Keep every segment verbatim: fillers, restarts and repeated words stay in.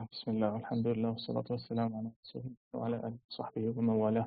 بسم الله والحمد لله والصلاة والسلام على رسول الله وعلى آله وصحبه ومن والاه.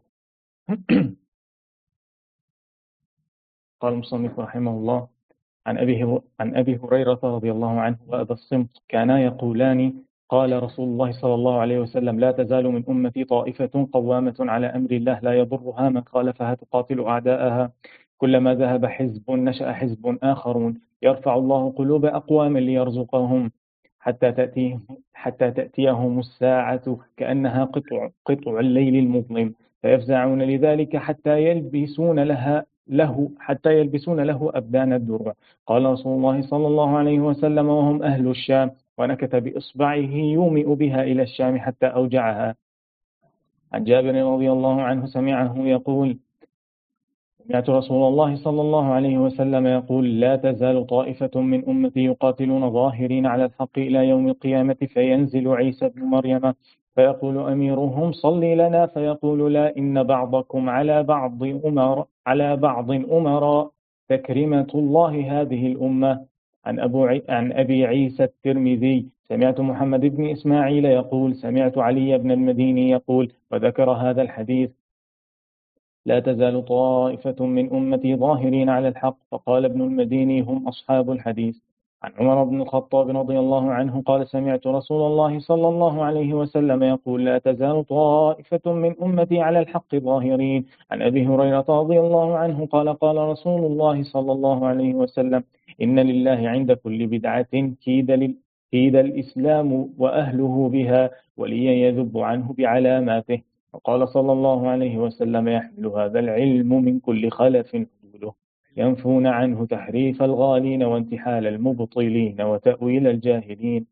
قال المصنف رحمه الله: عن أبي عن أبي هريرة رضي الله عنه وأبي الصمت كانا يقولان: قال رسول الله صلى الله عليه وسلم: لا تزال من أمتي طائفة قوامة على أمر الله لا يضرها من خالفها تقاتل أعداءها، كلما ذهب حزب نشأ حزب آخرون، يرفع الله قلوب أقوام ليرزقهم حتى تأتيه حتى تأتيهم الساعة كأنها قطع قطع الليل المظلم، فيفزعون لذلك حتى يلبسون لها له حتى يلبسون له أبدان الدر. قال رسول الله صلى الله عليه وسلم: وهم أهل الشام، ونكت بإصبعه يومئ بها إلى الشام حتى أوجعها. عن جابر رضي الله عنه سمعه يقول: سمعت رسول الله صلى الله عليه وسلم يقول: لا تزال طائفة من أمتي يقاتلون ظاهرين على الحق إلى يوم القيامة، فينزل عيسى بن مريم فيقول أميرهم: صلي لنا، فيقول: لا، إن بعضكم على بعض أمر على بعض أمراء، تكرمة الله هذه الأمة. عن, أبو عي... عن أبي عيسى الترمذي: سمعت محمد بن إسماعيل يقول: سمعت علي بن المديني يقول، وذكر هذا الحديث: لا تزال طائفة من أمتي ظاهرين على الحق. فقال ابن المديني: هم أصحاب الحديث. عن عمر بن الخطاب رضي الله عنه قال: سمعت رسول الله صلى الله عليه وسلم يقول: لا تزال طائفة من أمتي على الحق ظاهرين. عن أبي هريرة رضي الله عنه قال: قال رسول الله صلى الله عليه وسلم: إن لله عند كل بدعة كيد لل كيد الإسلام وأهله بها، ولي يذب عنه بعلاماته. وقال صلى الله عليه وسلم: يحمل هذا العلم من كل خلف حدوده، ينفون عنه تحريف الغالين وانتحال المبطلين وتأويل الجاهلين.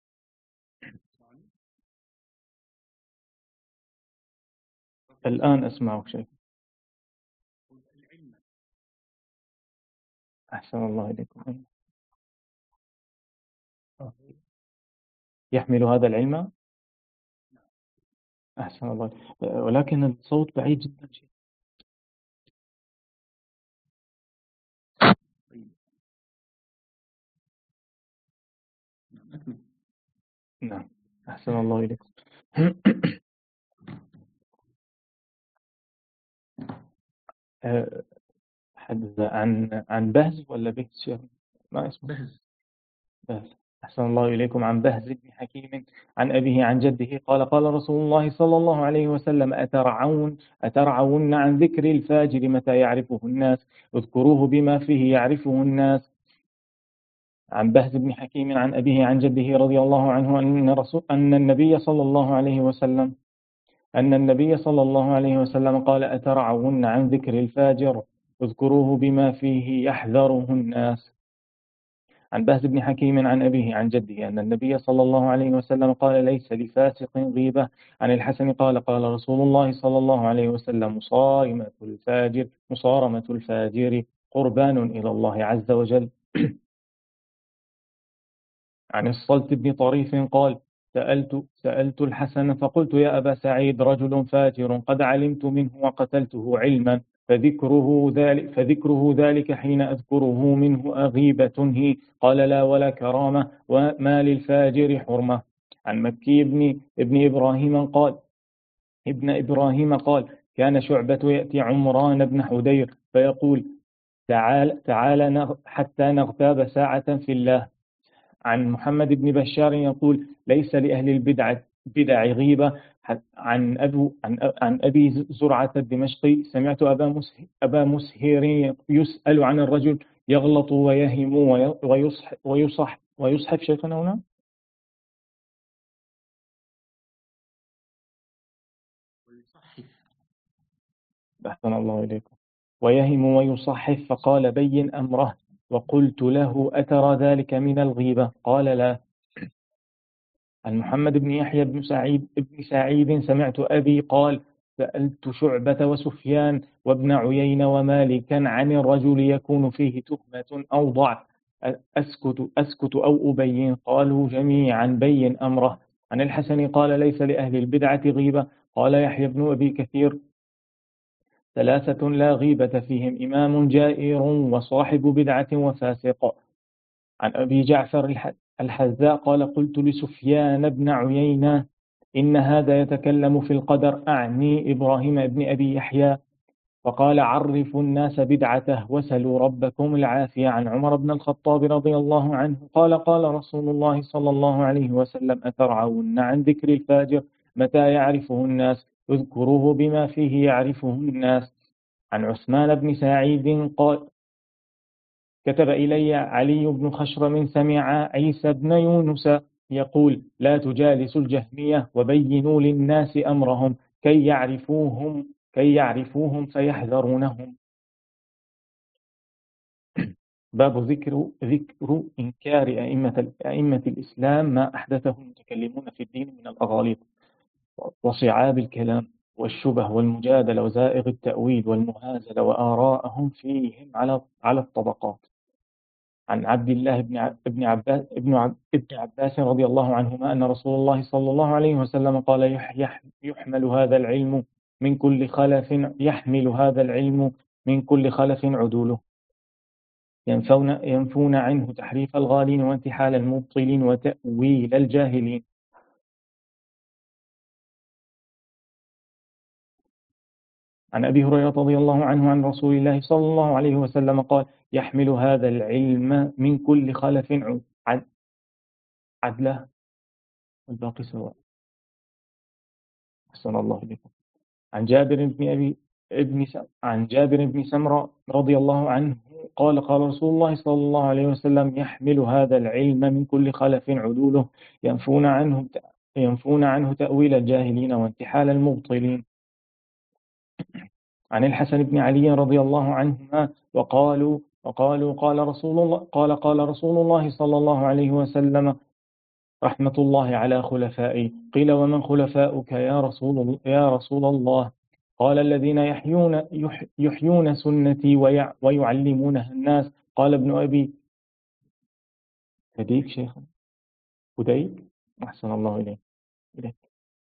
الآن أسمعك شيء. أحسن الله إليكم. يحمل هذا العلم. أحسن الله، ولكن الصوت بعيد جدا. شيء. نعم، أحسن الله إليكم. حدث عن عن بهز ولا بهز؟ ما اسمه بهز. بهز. أحسن الله إليكم. عن بهز بن حكيم عن أبيه عن جده قال: قال رسول الله صلى الله عليه وسلم: أترعون أترعون عن ذكر الفاجر متى يعرفه الناس، اذكروه بما فيه يعرفه الناس. عن بهز بن حكيم عن أبيه عن جده رضي الله عنه أن رسول أن النبي صلى الله عليه وسلم أن النبي صلى الله عليه وسلم قال: أترعون عن ذكر الفاجر، اذكروه بما فيه يحذره الناس. عن بهز بن حكيم عن أبيه عن جده أن النبي صلى الله عليه وسلم قال: ليس لفاسق غيبة. عن الحسن قال: قال رسول الله صلى الله عليه وسلم: مصارمة الفاجر مصارمة الفاجر قربان إلى الله عز وجل. عن الصلت بن طريف قال: سألت سألت الحسن فقلت: يا أبا سعيد، رجل فاجر قد علمت منه وقتلته علما، فذكره ذلك فذكره ذلك حين أذكره منه أغيبة هي؟ قال: لا، ولا كرامة، وما للفاجر حرمة. عن مكي بن ابن إبراهيم قال ابن إبراهيم قال: كان شعبة يأتي عمران بن حدير فيقول: تعال تعال حتى نغتاب ساعة في الله. عن محمد بن بشار يقول: ليس لأهل البدع بدع غيبة. عن أبو عن, عن أبي زرعة الدمشقي: سمعت أبا مسهر, أبا مسهر يسأل عن الرجل يغلط ويهم ويصح ويصح ويصحف شيخنا هنا. أحسن الله إليكم. ويهم ويصحف، فقال: بين أمره. وقلت له: أترى ذلك من الغيبة؟ قال: لا. عن محمد بن يحيى بن سعيد بن سعيد سمعت أبي قال: سألت شعبة وسفيان وابن عيينة ومالكا عن الرجل يكون فيه تهمة أو ضعف، أسكت أسكت أو أبين؟ قالوا جميعا: بين أمره. عن الحسن قال: ليس لأهل البدعة غيبة. قال يحيى بن أبي كثير: ثلاثة لا غيبة فيهم: إمام جائر، وصاحب بدعة، وفاسق. عن أبي جعفر الحذاء قال قلت لسفيان بن عيينة إن هذا يتكلم في القدر، أعني إبراهيم بن أبي يحيى، فقال عرفوا الناس بدعته وسلوا ربكم العافية. عن عمر بن الخطاب رضي الله عنه قال قال رسول الله صلى الله عليه وسلم أترعون عن ذكر الفاجر متى يعرفه الناس؟ اذكروه بما فيه يعرفه الناس. عن عثمان بن سعيد قال كتب إلي علي بن خشرم سمع عيسى بن يونس يقول لا تجالسوا الجهمية وبينوا للناس أمرهم كي يعرفوهم كي يعرفوهم فيحذرونهم. باب ذكر ذكر إنكار أئمة أئمة الإسلام ما أحدثه المتكلمون في الدين من الأغاليط وصعاب الكلام والشبه والمجادلة وزائغ التأويل والمهازلة وآراءهم فيهم على على الطبقات. عن عبد الله بن ابن عباس ابن عب ابن عباس رضي الله عنهما أن رسول الله صلى الله عليه وسلم قال يح يحمل هذا العلم من كل خلف يحمل هذا العلم من كل خلف عدوله ينفون ينفون عنه تحريف الغالين وانتحال المبطلين وتأويل الجاهلين. عن أبي هريرة رضي الله عنه عن رسول الله صلى الله عليه وسلم قال يحمل هذا العلم من كل خلف عدله والباقي سواء. أحسن الله بكم. عن جابر بن أبي ابن عن جابر بن سمرة رضي الله عنه قال قال رسول الله صلى الله عليه وسلم يحمل هذا العلم من كل خلف عدوله ينفون عنه ينفون عنه تأويل الجاهلين وانتحال المبطلين. عن الحسن بن علي رضي الله عنهما وقالوا وقالوا قال رسول الله قال قال رسول الله صلى الله عليه وسلم رحمة الله على خلفائي. قيل ومن خلفاؤك يا رسول يا رسول الله؟ قال الذين يحيون يحيون سنتي ويعلمونها الناس. قال ابن أبي فديك شيخ فديك أحسن الله إليك إليك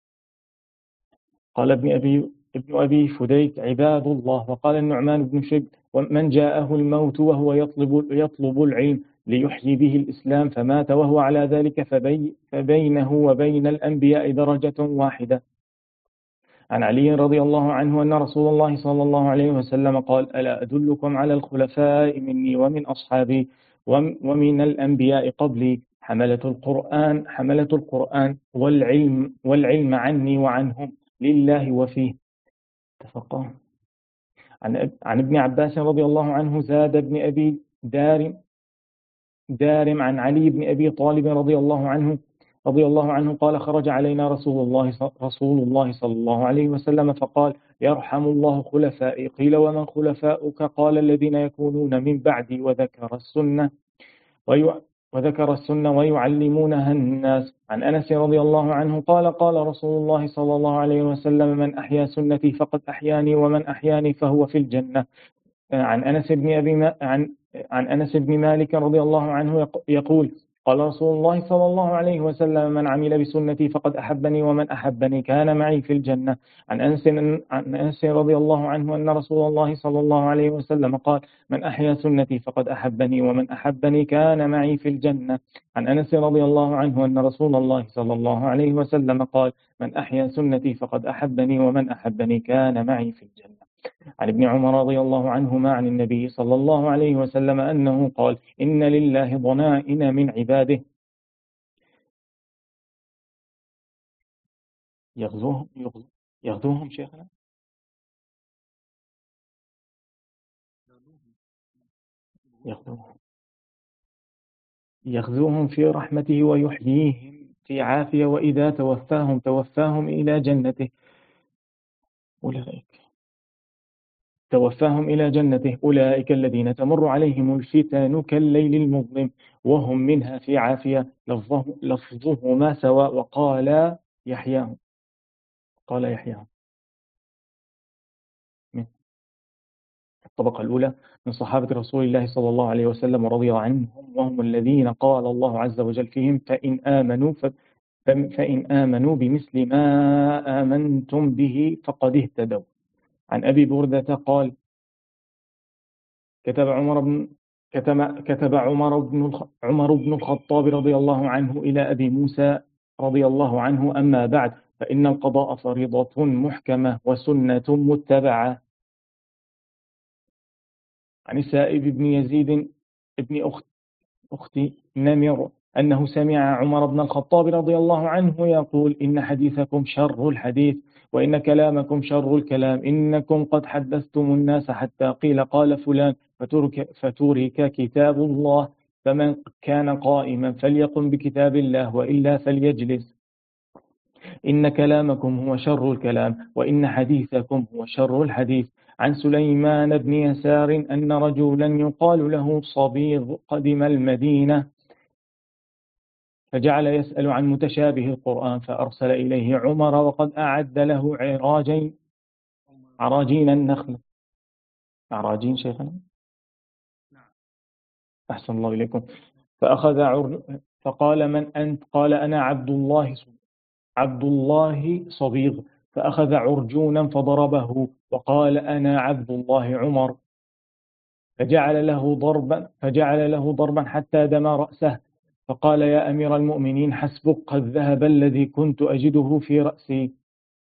قال ابن أبي ابن أبي فديك عباد الله. وقال النعمان بن شب ومن جاءه الموت وهو يطلب يطلب العلم ليحيي به الإسلام فمات وهو على ذلك فبي فبينه وبين الأنبياء درجة واحدة. عن علي رضي الله عنه أن رسول الله صلى الله عليه وسلم قال ألا أدلكم على الخلفاء مني ومن أصحابي ومن الأنبياء قبلي حملة القرآن حملة القرآن والعلم والعلم عني وعنهم لله وفيه. اتفقا. عن عن ابن عباس رضي الله عنه زاد ابن أبي دارم دارم عن علي بن أبي طالب رضي الله عنه رضي الله عنه قال خرج علينا رسول الله رسول الله صلى الله عليه وسلم فقال يرحم الله خلفائي. قيل ومن خلفاؤك؟ قال الذين يكونون من بعدي وذكر السنة وذكر السنة ويعلمونها الناس. عن أنس رضي الله عنه قال قال رسول الله صلى الله عليه وسلم من أحيا سنتي فقد أحياني ومن أحياني فهو في الجنة. عن أنس بن أبي عن عن أنس بن مالك رضي الله عنه يقول قال رسول الله صلى الله عليه وسلم من عمل بسنتي فقد أحبني ومن أحبني كان معي في الجنة. عن أنس عن أنس رضي الله عنه أن رسول الله صلى الله عليه وسلم قال من أحيا سنتي فقد أحبني ومن أحبني كان معي في الجنة. عن أنس رضي الله عنه أن رسول الله صلى الله عليه وسلم قال من أحيا سنتي فقد أحبني ومن أحبني كان معي في الجنة. عن ابن عمر رضي الله عنهما عن النبي صلى الله عليه وسلم أنه قال إن لله ضنائن من عباده يغزوهم يغزوهم شيخنا يغزوهم يغزوهم في رحمته ويحييهم في عافية وإذا توفاهم توفاهم إلى جنته أولئك توفاهم إلى جنته أولئك الذين تمر عليهم الفتن كالليل المظلم وهم منها في عافية لفظه, لفظه ما سواء. وقال يحياهم قال يحياهم من الطبقة الأولى من صحابة رسول الله صلى الله عليه وسلم ورضي عنهم وهم الذين قال الله عز وجل فيهم فإن آمنوا فإن آمنوا بمثل ما آمنتم به فقد اهتدوا. عن أبي بردة قال كتب عمر بن كتب, كتب عمر بن الخ... عمر بن الخطاب رضي الله عنه إلى أبي موسى رضي الله عنه: أما بعد، فإن القضاء فريضة محكمة وسنة متبعة. عن السائب بن يزيد ابن أخت أخت نمر أنه سمع عمر بن الخطاب رضي الله عنه يقول: إن حديثكم شر الحديث، وإن كلامكم شر الكلام، إنكم قد حدثتم الناس حتى قيل قال فلان، فترك, فترك كتاب الله، فمن كان قائما فليقم بكتاب الله وإلا فليجلس، إن كلامكم هو شر الكلام، وإن حديثكم هو شر الحديث. عن سليمان بن يسار أن رجلا يقال له صبيغ قدم المدينة، فجعل يسأل عن متشابه القرآن، فأرسل إليه عمر وقد أعد له عراجين عراجين النخل. عراجين شيخنا؟ أحسن الله إليكم. فأخذ عر... فقال: من أنت؟ قال: أنا عبد الله عبد الله صبيغ. فأخذ عرجونا فضربه وقال: أنا عبد الله عمر. فجعل له ضربا فجعل له ضربا حتى دم رأسه، فقال: يا أمير المؤمنين، حسبك، قد ذهب الذي كنت أجده في رأسي.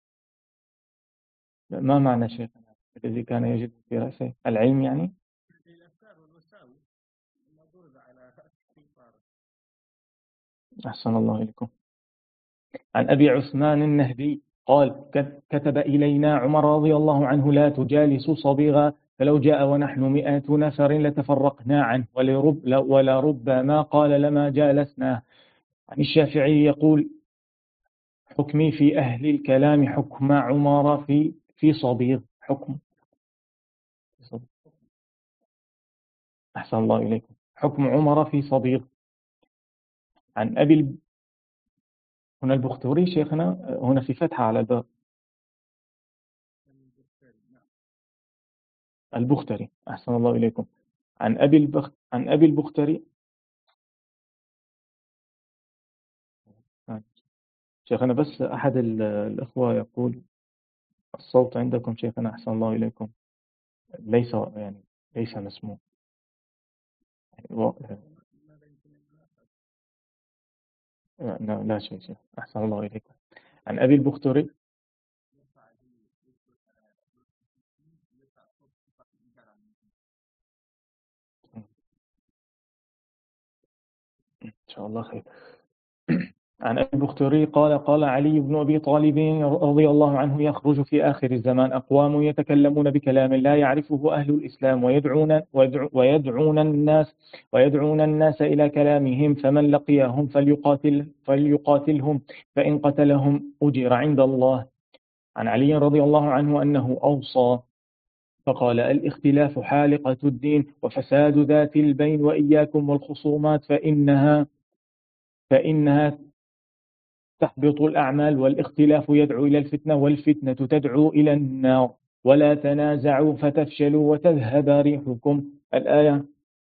ما معنى شيخنا الذي كان يجده في رأسه؟ العلم يعني؟ أحسن الله إليكم. عن أبي عثمان النهدي قال: كتب إلينا عمر رضي الله عنه: لا تجالسوا صبيغا، فلو جاء ونحن مئة نفر لتفرقنا عنه، ولرب ولربما قال لما جالسناه. عن الشافعي يقول: حكمي في أهل الكلام حكم عمر في في صبيغ. حكم أحسن الله إليكم. حكم عمر في صبيغ. عن أبي الب... هنا البختوري شيخنا، هنا في فتحة على الباب. البختري. أحسن الله إليكم. عن أبي البخ... عن أبي البختري. شيخنا بس أحد الأخوة يقول: الصوت عندكم شيخنا أحسن الله إليكم ليس يعني ليس مسموع. لا, لا شيء شيء أحسن الله إليكم. عن أبي البختري. إن شاء الله خير. عن أبي البختري قال: قال علي بن أبي طالب رضي الله عنه: يخرج في آخر الزمان أقوام يتكلمون بكلام لا يعرفه أهل الإسلام، ويدعون ويدعون الناس ويدعون الناس إلى كلامهم، فمن لقيهم فليقاتل فليقاتلهم، فإن قتلهم أجر عند الله. عن علي رضي الله عنه أنه أوصى فقال: الاختلاف حالقة الدين وفساد ذات البين، وإياكم والخصومات، فإنها فإنها تحبط الأعمال، والاختلاف يدعو إلى الفتنة، والفتنة تدعو إلى النار، ولا تنازعوا فتفشلوا وتذهب ريحكم. الآية.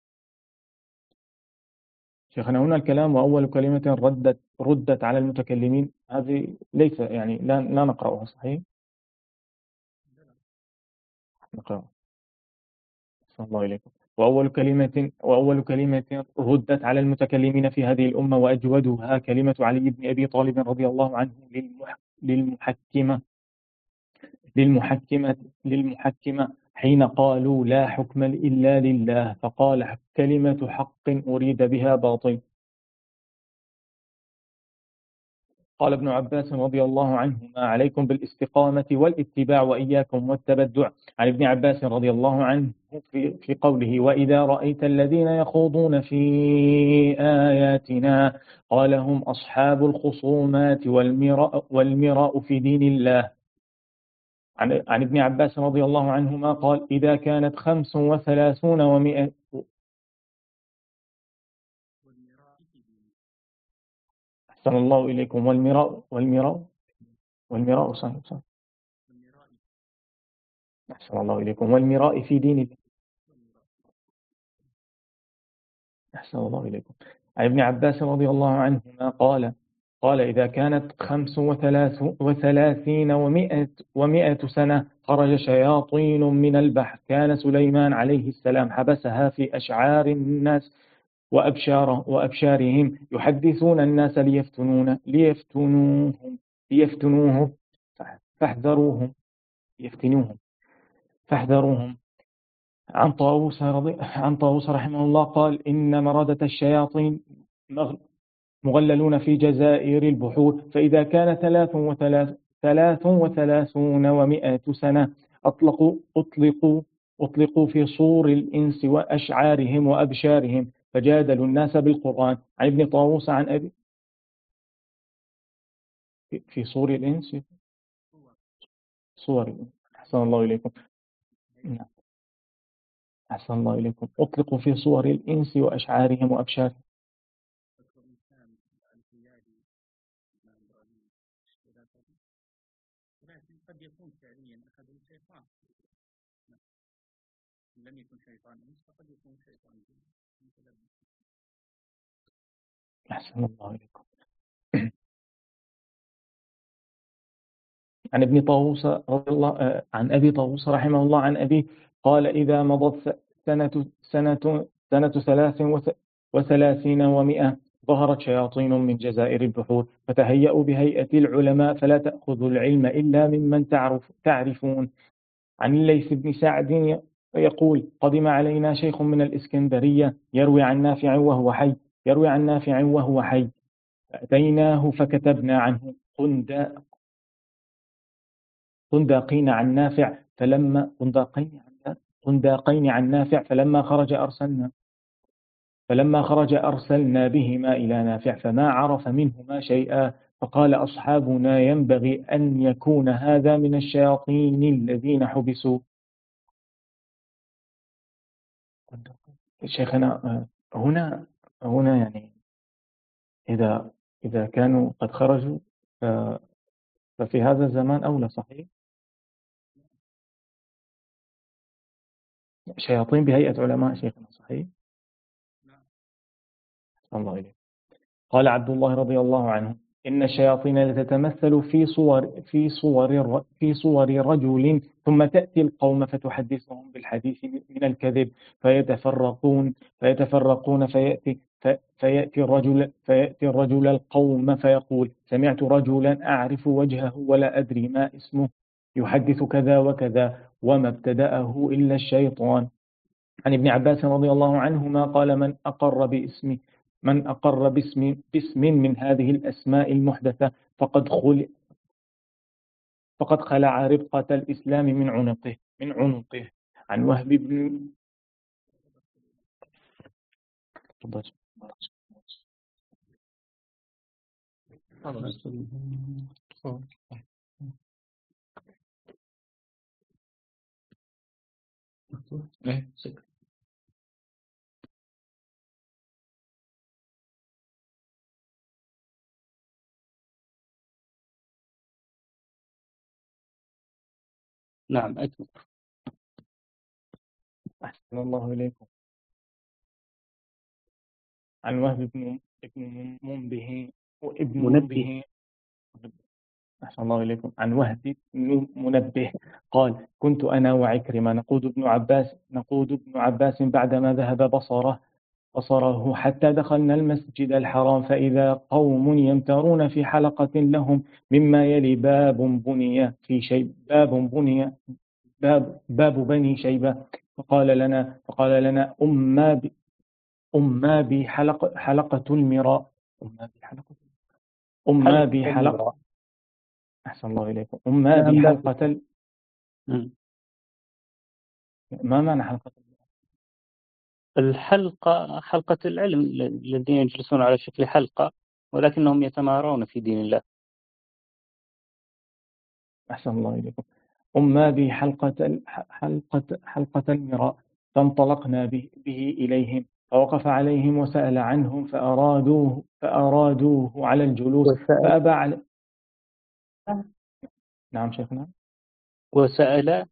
شيخنا هنا الكلام: وأول كلمة ردت ردت على المتكلمين، هذه ليس يعني لا, لا نقرأها صحيح؟ نقرأ. صلى الله عليكم. وأول كلمة وأول كلمة ردت على المتكلمين في هذه الأمة وأجودها كلمة علي بن أبي طالب رضي الله عنه للمحكمة للمحكمة للمحكمة حين قالوا: لا حكم إلا لله، فقال: كلمة حق أريد بها باطل. قال ابن عباس رضي الله عنهما: عليكم بالاستقامة والاتباع، وإياكم والتبدع. عن ابن عباس رضي الله عنه في, في قوله: وإذا رأيت الذين يخوضون في آياتنا قال: هم أصحاب الخصومات والمراء, والمراء في دين الله. عن, عن ابن عباس رضي الله عنهما قال: إذا كانت خمس وثلاثون ومئة. أحسن الله إليكم. والمراء والمراء والمراء صحيح صحيح. أحسن الله إليكم. والمراء في دين الله. أحسن الله إليكم. عن ابن عباس رضي الله عنهما قال: قال إذا كانت خمس وثلاث وثلاثين ومائة ومائة سنة خرج شياطين من البحر، كان سليمان عليه السلام حبسها في أشعار الناس وأبشار وأبشارهم يحدثون الناس ليفتنون ليفتنوهم ليفتنوهم فاحذروهم يفتنوهم فاحذروهم. عن طاووس رضي عن طاووس رحمه الله قال إن مردة الشياطين مغللون في جزائر البحور، فإذا كان ثلاث وثلاث ثلاث وثلاثون ومائة سنة أطلقوا أطلقوا أطلقوا في صور الإنس وأشعارهم وأبشارهم فجادلوا الناس بالقرآن. عن ابن طاووس عن أبي في صور الإنس صور الإنس. أحسن الله إليكم. نعم. أحسن الله إليكم. أطلقوا في صور الإنس وأشعارهم وأبشارهم. قد يكون فعليا أخذوا شيطان، لم يكن شيطان فقد يكون شيطان. أحسن الله إليكم. عن ابن طاووس رضي الله عن أبي طاووس رحمه الله عن أبي قال إذا مضت سنة سنة سنة ثلاث وثلاثين ومئة ظهرت شياطين من جزائر البحور فتهيأوا بهيئة العلماء فلا تأخذوا العلم إلا ممن تعرف تعرفون. عن الليث بن سعد يقول قدم علينا شيخ من الإسكندرية يروي عن نافع وهو حي يروي عن نافع وهو حي فأتيناه فكتبنا عنه قند قنداقين عن نافع فلما قنداقين عن قنداقين عن نافع فلما خرج أرسلنا فلما خرج أرسلنا بهما إلى نافع فما عرف منهما شيئا فقال أصحابنا ينبغي أن يكون هذا من الشياطين الذين حبسوا. شيخنا هنا هنا يعني إذا إذا كانوا قد خرجوا ففي هذا الزمان أولى صحيح شياطين بهيئة علماء شيخنا صحيح. الله إليه. قال عبد الله رضي الله عنه إن الشياطين لتتمثل في صور في صور في صور رجل ثم تأتي القوم فتحدثهم بالحديث من الكذب فيتفرقون فيتفرقون فيأتي فيأتي الرجل فيأتي الرجل القوم فيقول سمعت رجلا أعرف وجهه ولا أدري ما اسمه يحدث كذا وكذا وما ابتدأه إلا الشيطان. عن ابن عباس رضي الله عنهما قال من أقر باسم من أقر باسم باسم من هذه الأسماء المحدثة فقد خلع فقد خلع ربقة الإسلام من عنقه من عنقه. عن وهب بن نعم أكمل. أحسن الله إليكم. عن وهب بن ابن منبه وابن منبه أحسن الله إليكم. عن وهب بن منبه قال كنت أنا وعكرمة نقود ابن عباس نقود ابن عباس بعدما ذهب بصره بصره حتى دخلنا المسجد الحرام فإذا قوم يمترون في حلقة لهم مما يلي باب بني في شيء باب بني باب باب بني شيبة فقال لنا فقال لنا أما ب أما بحلقة حلقة المراء أما بحلقة أما بحلقة أحسن الله إليكم. أما بحلقة ال... ما معنى حلقة الحلقة؟ حلقة العلم الذين يجلسون على شكل حلقة ولكنهم يتمارون في دين الله. أحسن الله إليكم. أما بحلقة حلقة حلقة المراء فانطلقنا به, به إليهم فوقف عليهم وسأل عنهم فأرادوه فأرادوه على الجلوس فأبى على نعم شيخنا. وسأل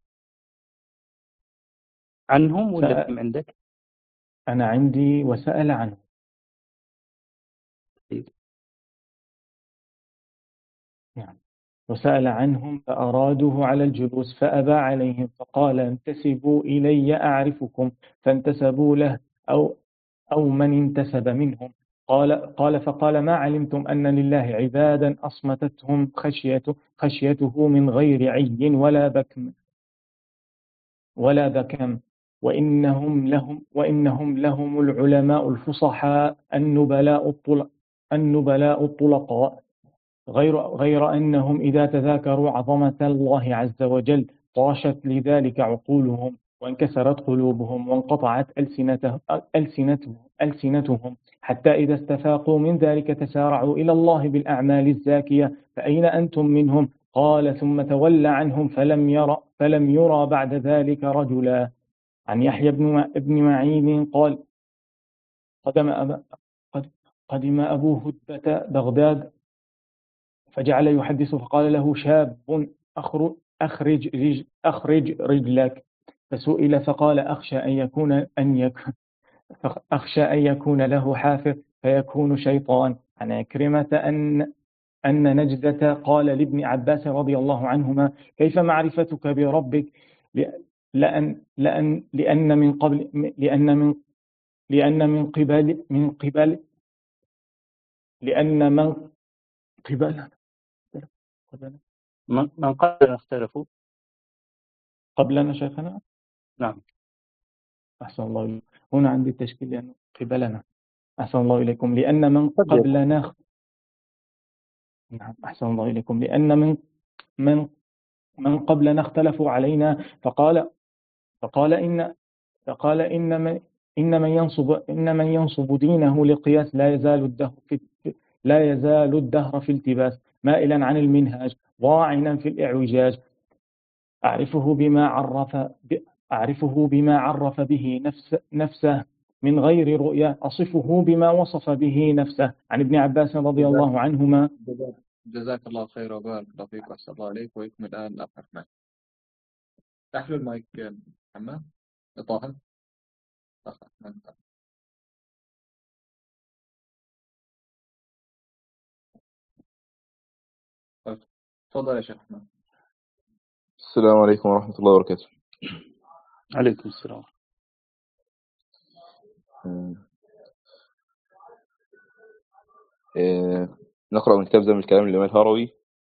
عنهم ولا سأل... عندك؟ أنا عندي وسأل عنه. نعم. وسأل عنهم فأرادوه على الجلوس فأبى عليهم فقال انتسبوا إلي أعرفكم، فانتسبوا له أو أو من انتسب منهم. قال قال فقال ما علمتم أن لله عبادا أصمتتهم خشيته خشيته من غير عي ولا بكم ولا بكم وإنهم لهم وإنهم لهم العلماء الفصحاء النبلاء الطلق النبلاء الطلقاء، غير غير أنهم إذا تذاكروا عظمة الله عز وجل طاشت لذلك عقولهم وانكسرت قلوبهم وانقطعت ألسنته ألسنتهم, ألسنتهم حتى إذا استفاقوا من ذلك تسارعوا إلى الله بالأعمال الزاكية، فأين أنتم منهم؟ قال ثم تولى عنهم فلم يرى فلم يرى بعد ذلك رجلا. عن يحيى بن ابن معين قال قدم أبا قدم أبو هدبة بغداد فجعل يحدث فقال له شاب أخرج رجل أخرج رجلك، فسئل فقال أخشى أن يكون أن يكون أخشى أن يكون له حافظ فيكون شيطان. عن عكرمة أن أن نجدة قال لابن عباس رضي الله عنهما كيف معرفتك بربك؟ لأن لأن لأن من قبل لأن من لأن من قبل من قبل لأن من قبل من قبل اختلفوا قبلنا شيخنا. نعم أحسن الله إليكم. هنا عندي التشكيل لأنه قبلنا. أحسن الله إليكم. لأن من قبلنا نعم أحسن الله إليكم. لأن من من من قبلنا اختلفوا علينا فقال فقال إن فقال إن من إن من ينصب إن من ينصب دينه لقياس لا يزال الدهر في لا يزال الدهر في التباس مائلا عن المنهاج ضاعنا في الإعوجاج. أعرفه بما عرف أعرفه بما عرف به نفس نفسه من غير رؤيا، أصفه بما وصف به نفسه. عن ابن عباس رضي الله عنهما. جزاك الله خير وبارك الله فيك وأحسن الله عليك. ويكمل الآن الأخ أحمد. تحلو المايك محمد طه. أخ أحمد تفضل يا شيخ أحمد. السلام عليكم ورحمة الله وبركاته. عليكم السلام. إيه نقرأ من كتاب زمن الكلام للإمام الهروي،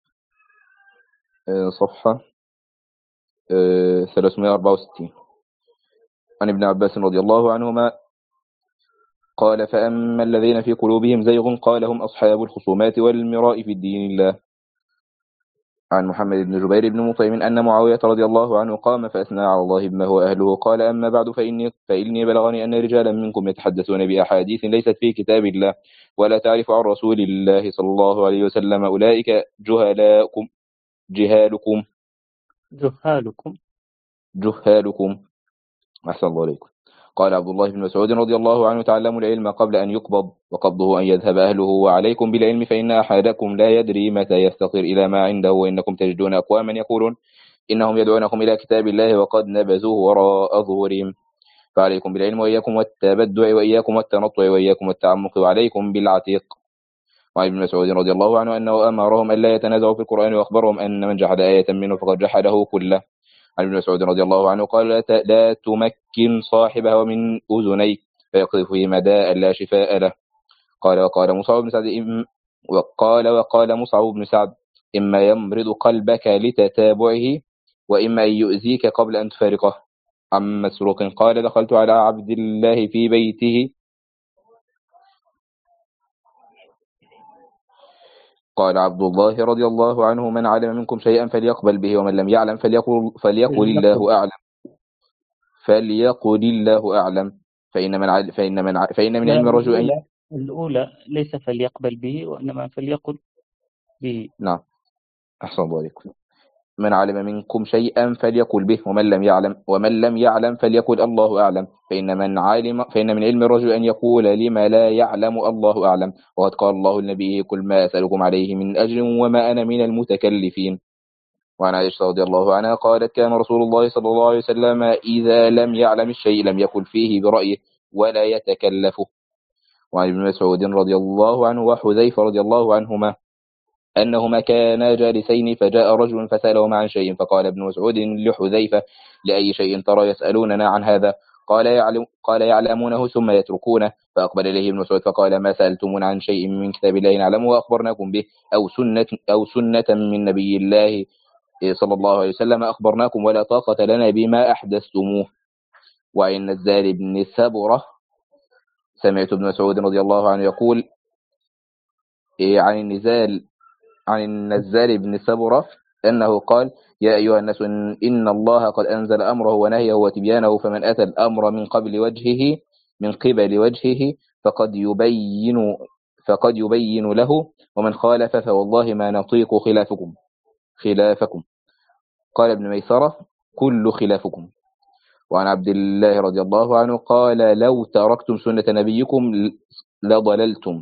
إيه صفحة إيه ثلاثمائة وأربعة وستين. عن ابن عباس رضي الله عنهما قال فأما الذين في قلوبهم زيغ قال هم أصحاب الخصومات والمراء في الدين الله. عن محمد بن جبير بن مطعم أن معاوية رضي الله عنه قام فأثنى على الله بما هو أهله قال أما بعد فإني, فإني بلغني أن رجالا منكم يتحدثون بأحاديث ليست في كتاب الله ولا تعرف عن رسول الله صلى الله عليه وسلم أولئك جهالكم جهالكم جهالكم جهالكم أحسن الله عليكم. قال عبد الله بن مسعود رضي الله عنه تعلموا العلم قبل أن يقبض وقبضه أن يذهب أهله وعليكم بالعلم فإن أحدكم لا يدري متى يفتقر إلى ما عنده وإنكم تجدون أقواما يقولون إنهم يدعونكم إلى كتاب الله وقد نبذوه وراء ظهورهم فعليكم بالعلم وإياكم والتبدع وإياكم والتنطع وإياكم والتعمق وعليكم بالعتيق. وعن ابن مسعود رضي الله عنه أنه أمرهم أن لا يتنازعوا في القرآن وأخبرهم أن من جحد آية منه فقد جحده كله. عن ابن مسعود رضي الله عنه قال لا تمكن صاحبها ومن أذنيك فيقذف في مداء لا شفاء له. قال وقال مصعب بن سعد وقال وقال مصعب بن سعد إما يمرض قلبك لتتابعه وإما أن يؤذيك قبل أن تفارقه. عن مسروق قال دخلت على عبد الله في بيته قال عبد الله رضي الله عنه من علم منكم شيئا فليقبل به ومن لم يعلم فليقل, فليقل الله أعلم فليقل الله أعلم فإن من عل... فإن من ع... فإن من علم الرجل أن الأولى ليس فليقبل به وإنما فليقل به. نعم أحسن الله عليكم. من علم منكم شيئا فليقل به ومن لم يعلم ومن لم يعلم فليقل الله أعلم فإن من علم فإن من علم الرجل أن يقول لما لا يعلم الله أعلم وقد قال الله لنبيه قل ما أسألكم عليه من أجر وما أنا من المتكلفين. وعن عائشة رضي الله عنها قالت كان رسول الله صلى الله عليه وسلم إذا لم يعلم الشيء لم يقل فيه برأيه ولا يتكلفه. وعن ابن مسعود رضي الله عنه وحذيفة رضي الله عنهما أنهما كانا جالسين فجاء رجل فسألهما عن شيء فقال ابن مسعود لحذيفة لأي شيء ترى يسألوننا عن هذا؟ قال يعلم قال يعلمونه ثم يتركونه. فأقبل إليه ابن مسعود فقال ما سألتمون عن شيء من كتاب الله نعلمه وأخبرناكم به أو سنة أو سنة من نبي الله صلى الله عليه وسلم أخبرناكم ولا طاقة لنا بما أحدثتموه. وعن النزال بن سبرة سمعت ابن مسعود رضي الله عنه يقول عن النزال عن النزال بن سبرة أنه قال يا أيها الناس إن الله قد أنزل أمره ونهيه وتبيانه فمن أتى الأمر من قبل وجهه من قبل وجهه فقد يبين فقد يبين له ومن خالف فوالله ما نطيق خلافكم خلافكم قال ابن ميسرة كل خلافكم. وعن عبد الله رضي الله عنه قال لو تركتم سنة نبيكم لضللتم.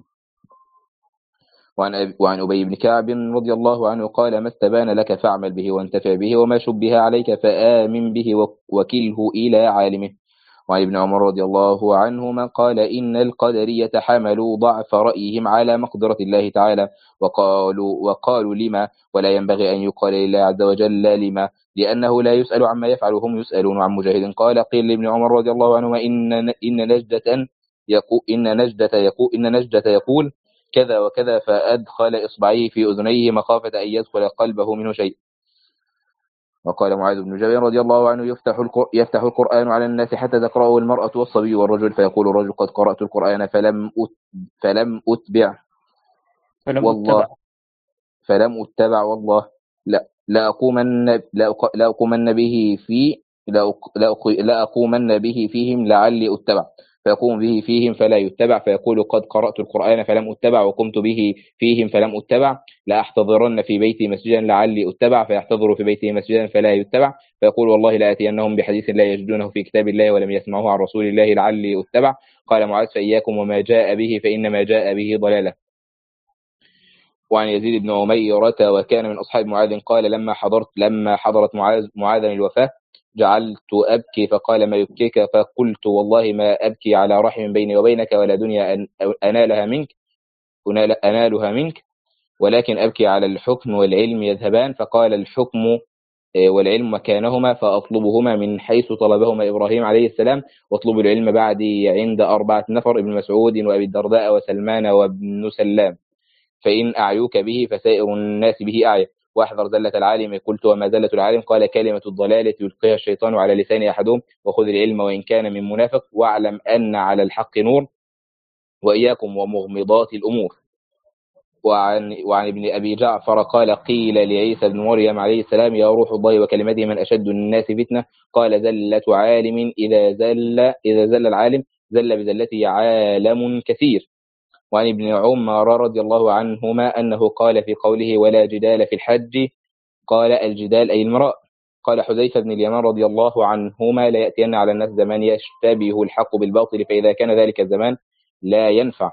وعن وعن أبي بن كعب رضي الله عنه قال ما استبان لك فاعمل به وانتفع به وما شبه عليك فآمن به وكله إلى عالمه. وعن ابن عمر رضي الله عنهما قال إن القدرية حملوا ضعف رأيهم على مقدرة الله تعالى وقالوا وقالوا لما ولا ينبغي أن يقال لله عز وجل لما لأنه لا يسأل عما يفعل وهم يسألون. عن مجاهد قال قيل لابن عمر رضي الله عنهما إن إن نجدة يقول إن نجدة يقول إن نجدة يقول كذا وكذا فأدخل إصبعيه في أذنيه مخافة أن يدخل قلبه منه شيء. وقال معاذ بن جبل رضي الله عنه يفتح يفتح القرآن على الناس حتى تقرأه المرأة والصبي والرجل فيقول الرجل قد قرأت القرآن فلم فلم أتبع فلم والله أتبع فلم أتبع والله لا لا أقومن لا أقومن به في لا أقومن به فيهم لعلي أتبع فيقوم به فيهم فلا يتبع فيقول قد قرأت القرآن فلم أتبع وقمت به فيهم فلم أتبع لا أحتضرن في بيتي مسجدا لعلي أتبع فيحتضر في بيته مسجدا فلا يتبع فيقول والله لا أتينهم بحديث لا يجدونه في كتاب الله ولم يسمعوه عن رسول الله لعلي أتبع. قال معاذ فإياكم وما جاء به فإنما جاء به ضلالة. وعن يزيد بن أميرة وكان من أصحاب معاذ قال لما حضرت لما حضرت معاذ معاذ الوفاة جعلت أبكي فقال ما يبكيك فقلت والله ما أبكي على رحم بيني وبينك ولا دنيا أنالها منك أنالها منك ولكن أبكي على الحكم والعلم يذهبان. فقال الحكم والعلم مكانهما فأطلبهما من حيث طلبهما إبراهيم عليه السلام واطلب العلم بعدي عند أربعة نفر ابن مسعود وأبي الدرداء وسلمان وابن سلام فإن أعيوك به فسائر الناس به أعيا واحذر زلة العالم. قلت وما زلة العالم؟ قال كلمة الضلالة يلقيها الشيطان على لسان أحدهم وخذ العلم وإن كان من منافق واعلم أن على الحق نور وإياكم ومغمضات الأمور. وعن, وعن ابن أبي جعفر قال قيل لعيسى بن مريم عليه السلام يا روح الله وكلمته من أشد الناس فتنة؟ قال زلة عالم إذا زل إذا زل العالم زل بزلته عالم كثير. وعن ابن عمر رضي الله عنهما أنه قال في قوله ولا جدال في الحج قال الجدال أي المراء. قال حذيفة بن اليمان رضي الله عنهما لا يأتين على الناس زمان يشتبه الحق بالباطل فإذا كان ذلك الزمان لا ينفع.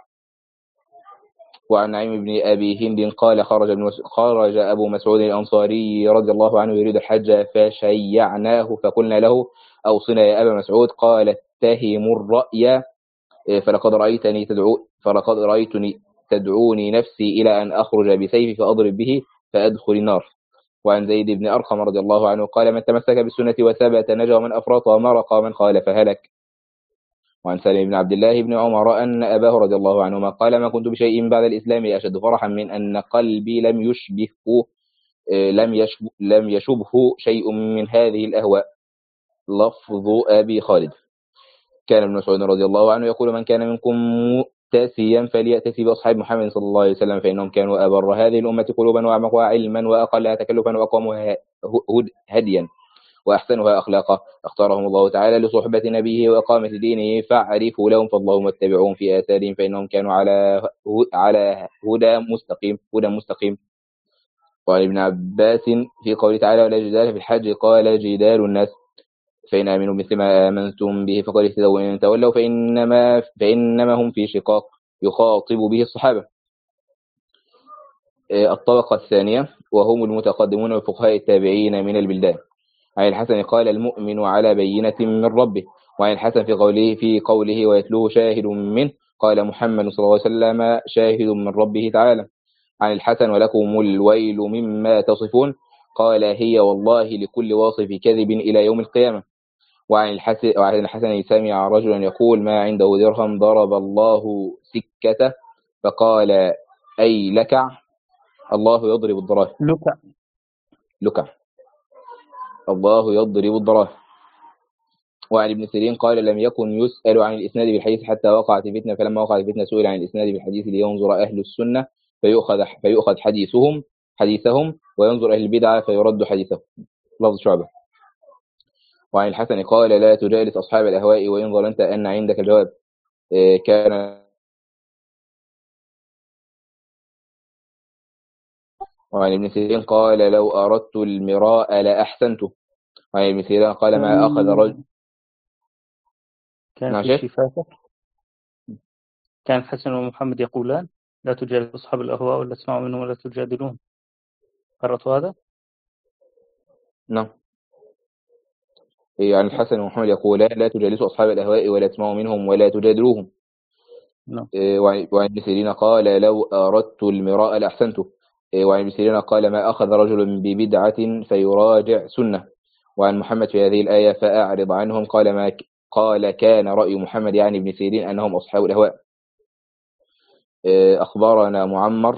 وعن نعيم بن أبي هند قال خرج, ابن خرج أبو مسعود الأنصاري رضي الله عنه يريد الحج فشيعناه فقلنا له أوصنا يا أبا مسعود قال اتهم الرأي فلقد رأيتني تدعو فلقد رأيتني تدعوني نفسي إلى أن أخرج بسيفي فأضرب به فأدخل النار. وعن زيد بن أرقم رضي الله عنه قال من تمسك بالسنة وثبت نجا ومن أفرط ومرق ومن خالف هلك. وعن سالم بن عبد الله بن عمر أن أباه رضي الله عنهما قال ما كنت بشيء بعد الإسلام أشد فرحا من أن قلبي لم يشبهه لم يشبه لم يشبه شيء من هذه الأهواء. لفظ أبي خالد. كان ابن مسعود رضي الله عنه يقول من كان منكم مؤتسيا فليأتسي بأصحاب محمد صلى الله عليه وسلم فإنهم كانوا أبر هذه الأمة قلوبا وأعمقها علما وأقلها تكلفا وأقومها هديا وأحسنها أخلاقا اختارهم الله تعالى لصحبة نبيه وإقامة دينه فاعرفوا لهم فاللهم واتبعوهم في آثارهم فإنهم كانوا على على هدى مستقيم هدى مستقيم. وعن ابن عباس في قوله تعالى ولا جدال في الحج قال جدال الناس فإن آمنوا مثل ما آمنتم به فقد اهتدوا وإن تولوا فإنما, فإنما هم في شقاق يخاطب به الصحابة. الطبقة الثانية وهم المتقدمون وفقهاء التابعين من البلدان. عن الحسن قال المؤمن على بينة من ربه. وعن الحسن في قوله في قوله ويتلوه شاهد منه قال محمد صلى الله عليه وسلم شاهد من ربه تعالى. عن الحسن ولكم الويل مما تصفون قال هي والله لكل واصف كذب إلى يوم القيامة. وعن الحسن, وعن الحسن سمع رجلا يقول ما عنده درهم ضرب الله سكته فقال أي لكع الله يضرب الدراهم لكع لكع الله يضرب الدراهم. وعن ابن سيرين قال لم يكن يسأل عن الإسناد بالحديث حتى وقعت فتنة فلما وقعت فتنة سئل عن الإسناد بالحديث لينظر أهل السنة فيؤخذ فيؤخذ حديثهم حديثهم وينظر أهل البدعة فيرد حديثهم. لفظ شعبة. وعن الحسن قال لا تجالس أصحاب الأهواء وإن ظننت أن عندك الجواب. كان وعن ابن سيرين قال لو أردت المراء لأحسنته. وعن ابن سيرين قال ما أخذ رجل كان في شفافة كان الحسن ومحمد يقولان لا تجالس أصحاب الأهواء ولا تسمعوا منهم ولا تجادلون. قرأتوا هذا؟ نعم. يعني الحسن ومحمد يقولان لا تجالسوا أصحاب الأهواء ولا تسمعوا منهم ولا تجادلوهم. نعم. وعن ابن سيرين قال لو أردت المراء لأحسنته. وعن ابن سيرين قال ما أخذ رجل ببدعة فيراجع سنة. وعن محمد في هذه الآية فأعرض عنهم قال ما قال كان رأي محمد يعني ابن سيرين أنهم أصحاب الأهواء. أخبرنا معمر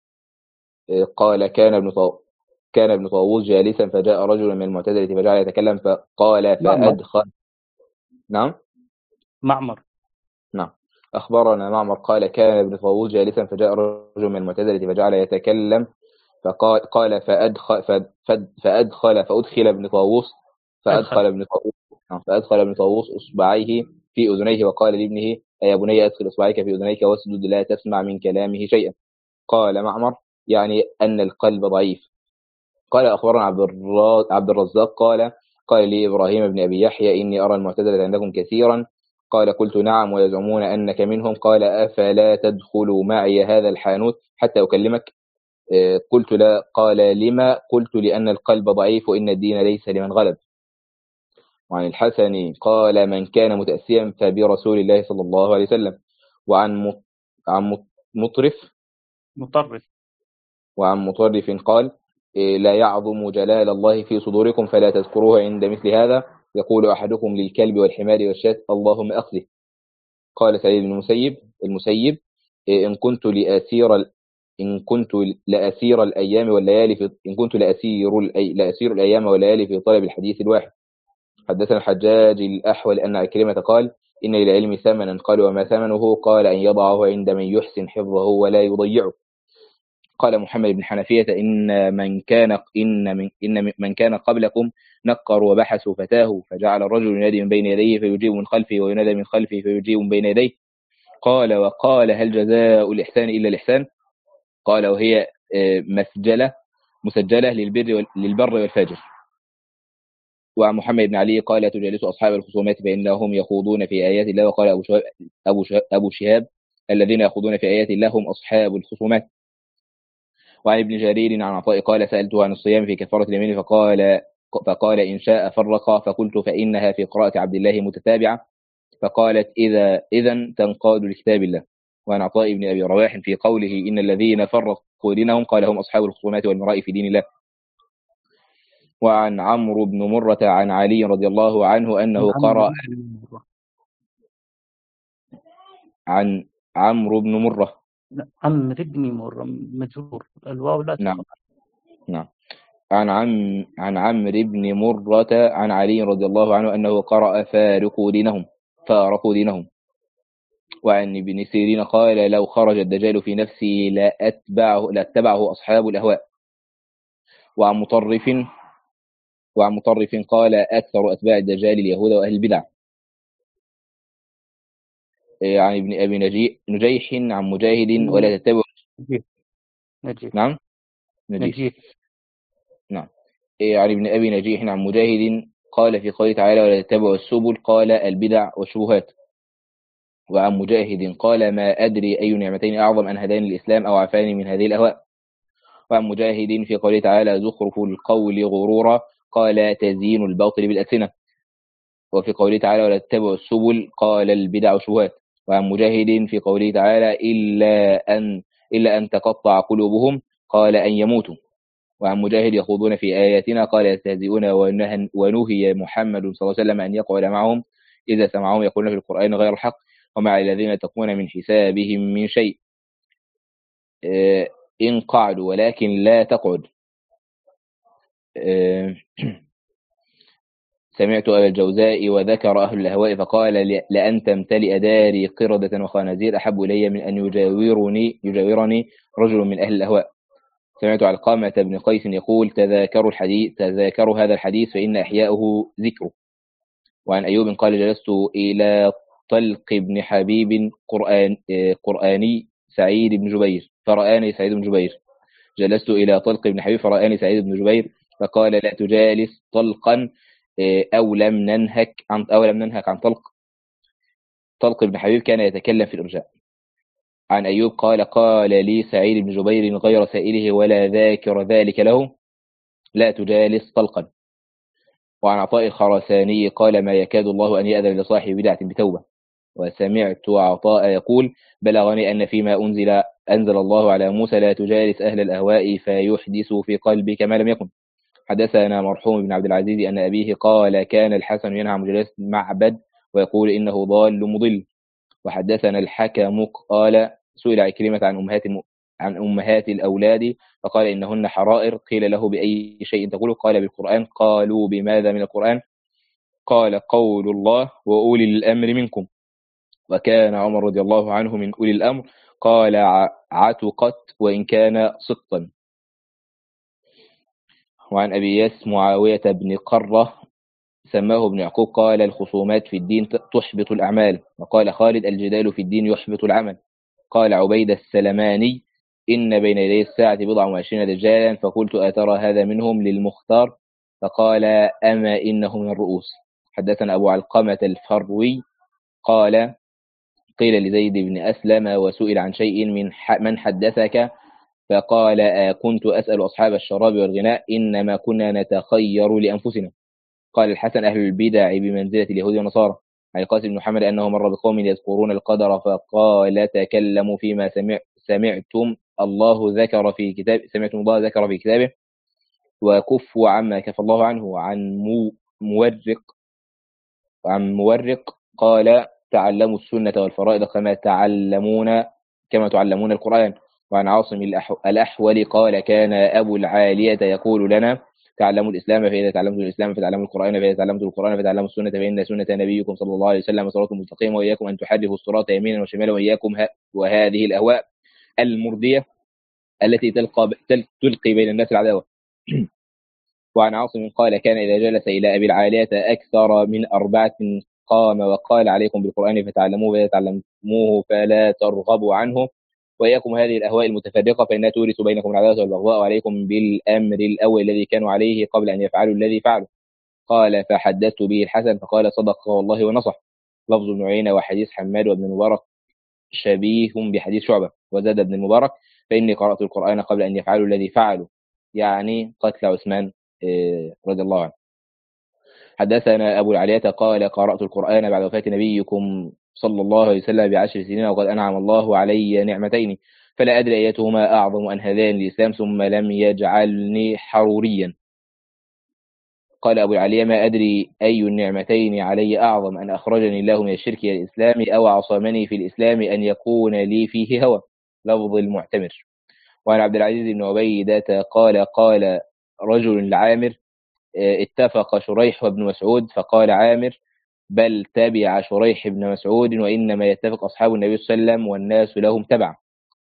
قال كان ابن طاووس كان ابن طاووس جالسا فجاء رجل من المعتزلة فجعل يتكلم فقال فأدخل. نعم معمر. نعم. أخبرنا معمر قال كان ابن طاووس جالسا فجاء رجل من المعتزلة فجعل يتكلم فقال قال فأدخل فأدخل فأدخل ابن طاووس فأدخل ابن طاووس فأدخل ابن طاووس إصبعيه في أذنيه وقال لابنه يا بني أدخل إصبعيك في أذنيك واسجد لا تسمع من كلامه شيئا. قال معمر يعني أن القلب ضعيف. قال أخبرنا عبد الرزاق قال قال لي إبراهيم بن أبي يحيى إني أرى المعتزلة عندكم كثيرا. قال قلت نعم ويزعمون أنك منهم. قال أفلا تدخلوا معي هذا الحانوت حتى أكلمك. قلت لا. قال لما؟ قلت لأن القلب ضعيف وإن الدين ليس لمن غلب. وعن الحسن قال من كان متأسيا فبرسول الله صلى الله عليه وسلم. وعن عن مطرف مطرف وعن مطرف قال لا يعظم جلال الله في صدوركم فلا تذكروه عند مثل هذا يقول أحدكم للكلب والحمار والشاة اللهم أخذه. قال سعيد بن المسيب المسيب إن كنت لأسير إن كنت لأسير الأيام والليالي في إن كنت لأسير الأي... لأسير الأيام والليالي في طلب الحديث الواحد. حدثنا الحجاج الأحول أن عكرمة قال إن للعلم ثمنا. قال وما ثمنه؟ قال أن يضعه عند من يحسن حفظه ولا يضيعه. قال محمد بن حنفية إن من كان إن من إن من كان قبلكم نقروا وبحثوا فتاه فجعل الرجل ينادي من بين يديه فيجيب من خلفه وينادي من خلفه فيجيب من بين يديه. قال وقال هل جزاء الإحسان إلا الإحسان؟ قال وهي مسجلة مسجلة للبر للبر والفاجر. وعن محمد بن علي قال تجالس أصحاب الخصومات فإنهم يخوضون في آيات الله. وقال أبو شهاب أبو شهاب, أبو شهاب الذين يخوضون في آيات الله هم أصحاب الخصومات. وعن ابن جرير عن عطاء قال سألته عن الصيام في كفارة اليمين فقال فقال إن شاء فرق. فقلت فإنها في قراءة عبد الله متتابعة. فقالت إذا إذن تنقاد لكتاب الله. وعن عطاء بن أبي رواح في قوله إن الذين فرقوا دينهم قال هم أصحاب الخصومات والمراء في دين الله. وعن عمرو بن مرة عن علي رضي الله عنه أنه قرأ عن عمرو بن مرة عمرو بن مرة مجرور الواو لا نعم نعم عن عم عن عمرو بن مرة عن علي رضي الله عنه أنه قرأ فارقوا دينهم فارقوا دينهم. وعن ابن سيرين قال لو خرج الدجال في نفسي لأتبعه لأتبعه أصحاب الأهواء. وعن مطرف وعن مطرف قال أكثر أتباع الدجال اليهود وأهل البدع. عن ابن أبي نجيح عن مجاهد ولا تتبع نجيح. نعم نجيح. نجيح نعم عن ابن أبي نجيح عن مجاهد قال في قوله تعالى ولا تتبعوا السبل قال البدع والشبهات. وعن مجاهد قال ما أدري أي نعمتين أعظم أن هداني الإسلام أو عفاني من هذه الأهواء. وعن مجاهد في قوله تعالى زخرف القول غرورا قال تزيين الباطل بالألسنة. وفي قوله تعالى ولا تتبعوا السبل قال البدع والشبهات. وعن مجاهد في قوله تعالى إلا أن إلا أن تقطع قلوبهم قال أن يموتوا. وعن مجاهد يخوضون في آياتنا قال يستهزئون ونهي محمد صلى الله عليه وسلم أن يقعد معهم إذا سمعهم يقولون في القرآن غير الحق ومع الذين تكون من حسابهم من شيء إن قعدوا ولكن لا تقعد. سمعت أبا الجوزاء وذكر أهل الأهواء فقال لأن تمتلئ داري قردة وخنازير أحب إلي من أن يجاورني يجاورني رجل من أهل الأهواء. سمعت علقمة بن قيس يقول تذاكروا الحديث تذاكروا هذا الحديث فإن أحياؤه ذكره. وعن أيوب قال جلست إلى طلق بن حبيب قرآن قرآني سعيد بن جبير فرآني سعيد بن جبير جلست إلى طلق بن حبيب فرآني سعيد بن جبير فقال لا تجالس طلقا أو لم ننهك عن أو لم ننهك عن طلق. طلق بن حبيب كان يتكلم في الإرجاء. عن أيوب قال قال لي سعيد بن جبير غير سائله ولا ذاكر ذلك له لا تجالس طلقا. وعن عطاء الخرساني قال ما يكاد الله أن يأذن لصاحب بدعة بتوبة. وسمعت عطاء يقول بلغني أن فيما أنزل أنزل الله على موسى لا تجالس أهل الأهواء فيحدثوا في قلبك ما لم يكن. حدثنا مرحوم بن عبد العزيز أن أبيه قال كان الحسن ينهى عن مجالسة معبد ويقول إنه ضال مضل. وحدثنا الحكم قال سئل عكرمة عن أمهات الم... عن أمهات الأولاد فقال إنهن حرائر قيل له بأي شيء تقول قال بالقرآن قالوا بماذا من القرآن قال قول الله وأولي الأمر منكم. وكان عمر رضي الله عنه من أولي الأمر قال عتقت وإن كان سقطا. وعن أبي ياس معاوية بن قرة سماه ابن يعقوب قال الخصومات في الدين تحبط الأعمال. وقال خالد الجدال في الدين يحبط العمل. قال عبيد السلماني إن بين يدي الساعة بضع وعشرين دجالا فقلت أترى هذا منهم للمختار فقال أما إنه من الرؤوس. حدثنا أبو علقمة الفروي قال قيل لزيد بن أسلم وسئل عن شيء من من حدثك فقال آه كنت أسأل أصحاب الشراب والغناء إنما كنا نتخير لأنفسنا. قال الحسن أهل البدع بمنزلة اليهود والنصارى. عن القاسم بن محمد أنه مر بقوم يذكرون القدر فقال تكلموا فيما سمع سمعتم الله ذكر في كتاب سمعتم الله ذكر في كتابه وكفوا عما كفى الله عنه. وعن مورق عن مورق قال تعلموا السنة والفرائض كما تعلمون كما تعلمون القرآن. وعن عاصم الأحول قال كان أبو العالية يقول لنا تعلموا الإسلام فإذا تعلمتم الإسلام فتعلموا القرآن فإذا تعلمتم القرآن فتعلموا السنة فإن سنة نبيكم صلى الله عليه وسلم صراط مستقيم وإياكم أن تحرفوا الصراط يمينا وشمالا وإياكم وهذه الأهواء المردية التي تلقى تلقي بين الناس العداوة. وعن عاصم قال كان إذا جلس إلى أبي العالية أكثر من أربعة قام وقال عليكم بالقرآن فتعلموه فإذا تعلموه فلا ترغبوا عنه وإياكم هذه الأهواء المتفرقة فإنها تورث بينكم العداوة والبغضاء وعليكم بالأمر الأول الذي كانوا عليه قبل أن يفعلوا الذي فعلوا. قال فحدثت به الحسن فقال صدق والله ونصح. لفظ ابن عيينة وحديث حماد وابن المبارك شبيه بحديث شعبة. وزاد ابن المبارك فإني قرأت القرآن قبل أن يفعلوا الذي فعلوا يعني قتل عثمان رضي الله عنه. حدثنا أبو العالية قال قرأت القرآن بعد وفاة نبيكم صلى الله عليه وسلم بعشر سنين وقد أنعم الله علي نعمتين فلا أدري أيتهما أعظم أن هذان الإسلام ثم لم يجعلني حروريا. قال أبو العالية ما أدري أي النعمتين علي أعظم أن أخرجني الله من الشرك إلى الإسلام أو عصمني في الإسلام أن يكون لي فيه هوى. لفظ المعتمر. وعن عبد العزيز بن عبيدة قال قال رجل لعامر اتفق شريح وابن مسعود فقال عامر بل تبع شريح بن مسعود وإنما يتفق أصحاب النبي صلى الله عليه وسلم والناس لهم تبع.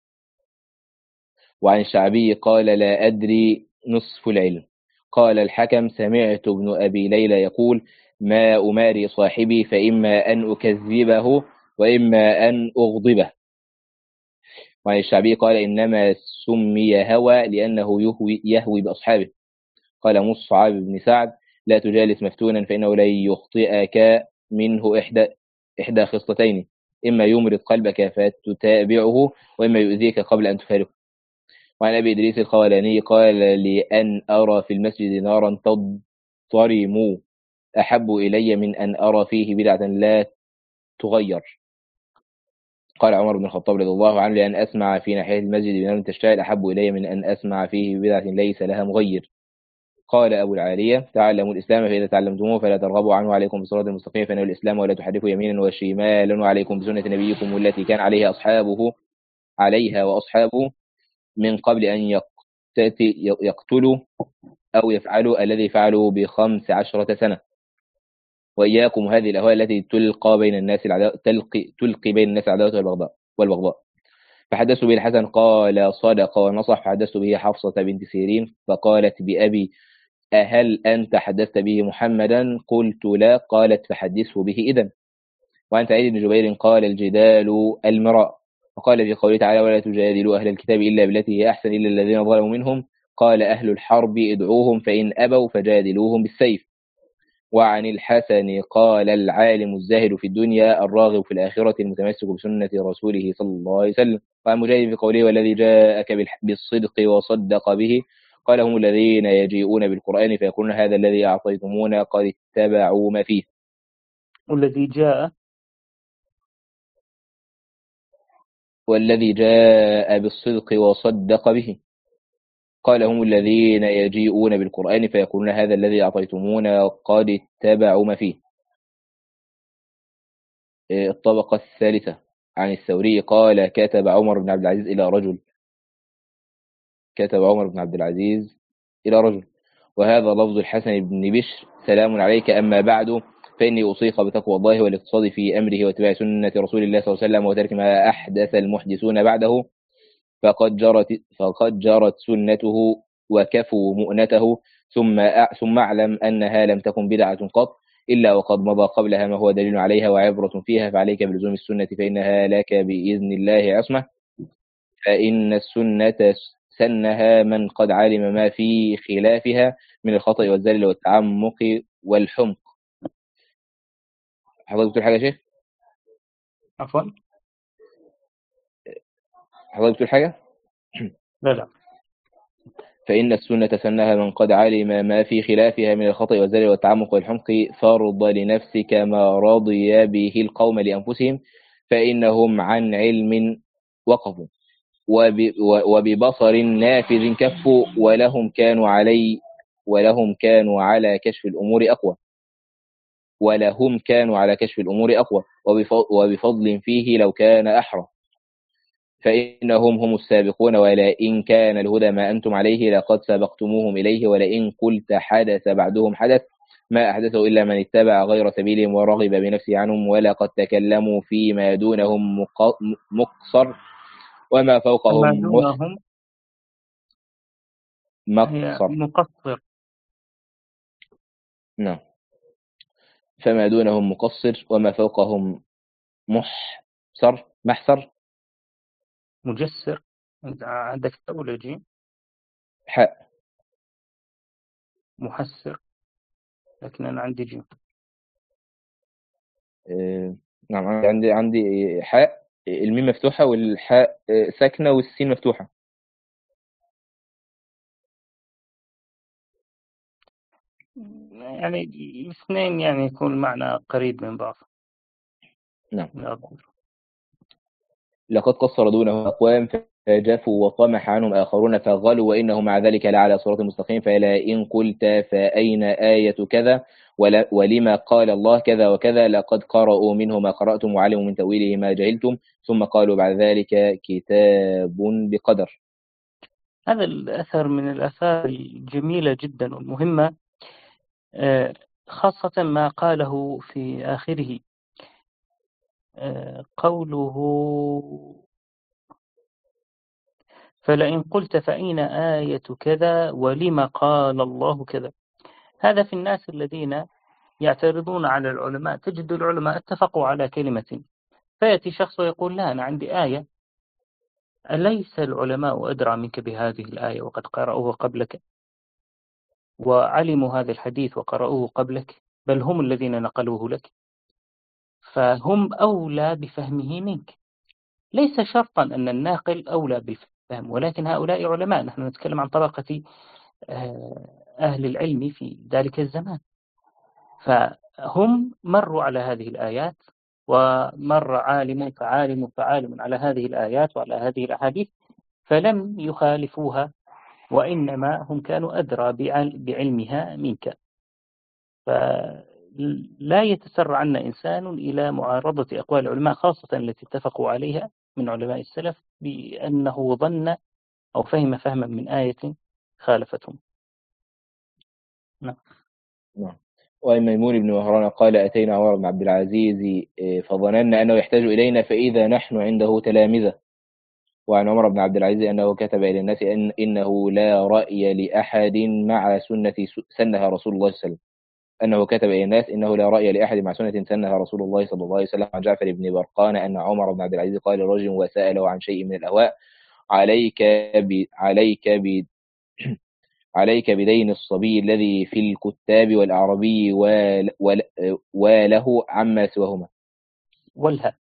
وعن الشعبي قال لا أدري نصف العلم. قال الحكم سمعت ابن أبي ليلى يقول ما أماري صاحبي فإما أن أكذبه وإما أن أغضبه. وعن الشعبي قال إنما سمي هوى لأنه يهوي, يهوي بأصحابه. قال مصعب بن سعد لا تجالس مفتونا فإنه لا يخطئك منه إحدى, إحدى خصلتين إما يمرض قلبك فتتابعه وإما يؤذيك قبل أن تفارقه. وعن أبي إدريس الخولاني قال لأن أرى في المسجد نارا تضطرم أحب إلي من أن أرى فيه بدعة لا تغير. قال عمر بن الخطاب رضي الله عنه: لأن أسمع في ناحية المسجد بنار تشتعل أحب إلي من أن أسمع فيه ببدعة ليس لها مغير. قال أبو العالية: تعلموا الإسلام فإذا تعلمتموه فلا ترغبوا عنه، عليكم بالصراط المستقيم فإنه الإسلام، ولا تحرفوا يمينا وشمالا، وعليكم بسنة نبيكم التي كان عليها أصحابه عليها وأصحابه من قبل أن يقتلوا أو يفعلوا الذي فعلوا بخمس عشرة سنة، وإياكم هذه الأهواء التي تلقى بين الناس العداوة تلقي تلقي بين الناس العداوة والبغضاء والبغضاء. فحدثت به الحسن قال: صدق ونصح. فحدثت به حفصة بنت سيرين فقالت: بأبي أهل أنت حدثت به محمدا؟ قلت: لا. قالت: فحدثه به إذن. وعن سعيد بن جبير قال: الجدال المراء. وقال في قوله تعالى: ولا تجادلوا أهل الكتاب إلا بالتي هي أحسن إلا الذين ظلموا منهم. قال: أهل الحرب ادعوهم فإن أبوا فجادلوهم بالسيف. وعن الحسن قال: العالم الزاهد في الدنيا الراغب في الآخرة المتمسك بسنة رسوله صلى الله عليه وسلم. وعن مجاهد في قوله: والذي جاءك بالصدق وصدق به. قال: هم الذين يجيئون بالقرآن فيكون هذا الذي أعطيتمونا قد اتبعوا ما فيه. والذي جاء والذي جاء بالصدق وصدق به. قال: هم الذين يجيئون بالقرآن فيكون هذا الذي أعطيتمونا قد اتبعوا ما فيه. الطبقة الثالثة عن الثوري قال: كتب عمر بن عبد العزيز إلى رجل كتب عمر بن عبد العزيز إلى رجل وهذا لفظ الحسن بن بشر: سلام عليك، أما بعد فإني أوصيك بتقوى الله والاقتصاد في أمره واتباع سنة رسول الله صلى الله عليه وسلم وترك ما أحدث المحدثون بعده، فقد جرت فقد جرت سنته وكفوا مؤنته، ثم ثم اعلم أنها لم تكن بدعة قط إلا وقد مضى قبلها ما هو دليل عليها وعبرة فيها، فعليك بلزوم السنة فإنها لك بإذن الله عصمة، فإن السنة سنها من قد علم ما في خلافها من الخطأ والزلل والتعمق والحمق. حضرتك بتقول حاجة يا شيخ؟ عفوا حضرتك بتقول حاجة؟ لا لا فإن السنة سنها من قد علم ما في خلافها من الخطأ والزلل والتعمق والحمق، فارض لنفسك ما رضي به القوم لأنفسهم، فإنهم عن علم وقفوا وببصر نافذ كفوا، ولهم كانوا علي ولهم كانوا على كشف الأمور أقوى ولهم كانوا على كشف الأمور أقوى وبفضل فيه لو كان أحرى، فإنهم هم السابقون، ولئن كان الهدى ما أنتم عليه لقد سبقتموهم إليه، ولئن قلت حدث بعدهم حدث ما أحدثه إلا من اتبع غير سبيلهم ورغب بنفسه عنهم، ولقد تكلموا فيما دونهم مقصر وما فوقهم دونهم مقصر. مقصر. نعم، فما دونهم مقصر وما فوقهم محصر محصر مجسر. عندك أول جيم حاء محسر، لكن أنا عندي جيم. آه، نعم، عندي عندي حاء، الميم مفتوحة والحاء ساكنة والسين مفتوحة. يعني الاثنين يعني يكون معنى قريب من بعض. نعم. لا. لقد قصر دونه أقوام فجفوا وطمح عنهم آخرون فغلوا وإنهم مع ذلك لعلى صراط مستقيم، فلا إن قلت فأين آية كذا ولما قال الله كذا وكذا لقد قرأوا منه ما قرأتم وعلموا من تأويله ما جهلتم، ثم قالوا بعد ذلك كتاب بقدر. هذا الأثر من الآثار الجميلة جدا والمهمة، خاصة ما قاله في آخره، قوله فلئن قلت فأين آية كذا ولما قال الله كذا. هذا في الناس الذين يعترضون على العلماء، تجد العلماء اتفقوا على كلمة فيأتي شخص ويقول لا أنا عندي آية. أليس العلماء أدرى منك بهذه الآية وقد قرأوه قبلك وعلموا هذا الحديث وقرأوه قبلك، بل هم الذين نقلوه لك، فهم أولى بفهمه منك. ليس شرطا أن الناقل أولى بالفهم، ولكن هؤلاء علماء، نحن نتكلم عن طبقة أهل العلم في ذلك الزمان، فهم مروا على هذه الآيات ومر عالم فعالم فعالم على هذه الآيات وعلى هذه الأحاديث فلم يخالفوها، وإنما هم كانوا أدرى بعلمها منك. فلا يتسرعن إنسان إلى معارضة أقوال العلماء خاصة التي اتفقوا عليها من علماء السلف بأنه ظن أو فهم فهما من آية خالفتهم. نعم. نعم. وعن ميمون بن مهران قال أتينا عمر بن عبد العزيز فظننا أنه يحتاج إلينا فإذا نحن عنده تلامذة. وعن عمر بن عبد العزيز أنه كتب إلى الناس إن إنه لا رأي لأحد مع سنة سنها رسول الله صلى الله عليه وسلم أنه كتب إلى الناس إنه لا رأي لأحد مع سنة سنها رسول الله صلى الله عليه وسلم. عن جعفر بن برقان أن عمر بن عبد العزيز قال لرجل وسأله عن شيء من الأهواء عليك ب... عليك ب... عليك بدين الصبي الذي في الكتاب والأعربي وال... وال... وله عما سواهما والها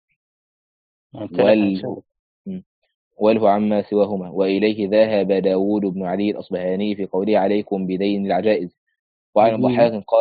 يعني وال... وله عما سواهما وإليه ذهب داود بن علي الأصبهاني في قوله عليكم بدين العجائز. وعن الضحاك قال